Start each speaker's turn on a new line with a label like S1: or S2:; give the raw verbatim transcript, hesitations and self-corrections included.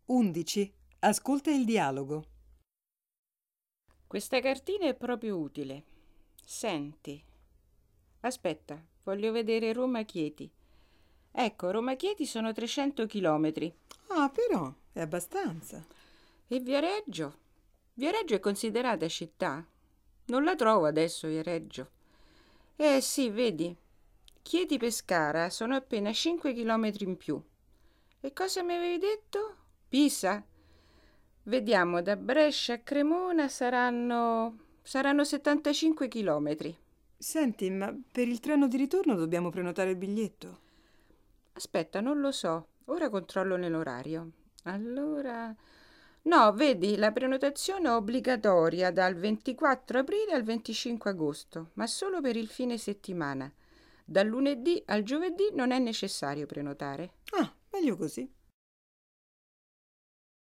S1: undici. Ascolta il dialogo.
S2: Questa cartina è proprio utile. Senti. Aspetta, voglio vedere Roma Chieti. Ecco, Roma Chieti sono trecento chilometri.
S1: Ah, però, è abbastanza.
S2: E Viareggio? Viareggio è considerata città? Non la trovo adesso, Viareggio. Eh sì, vedi, Chieti Pescara sono appena cinque chilometri in più. E cosa mi avevi detto? Pisa? Vediamo, da Brescia a Cremona saranno... saranno settantacinque chilometri.
S1: Senti, ma per il treno di ritorno dobbiamo prenotare il biglietto?
S2: Aspetta, non lo so. Ora controllo nell'orario. Allora... No, vedi, la prenotazione è obbligatoria dal ventiquattro aprile al venticinque agosto, ma solo per il fine settimana. Dal lunedì al giovedì non è necessario prenotare.
S1: Ah, meglio così.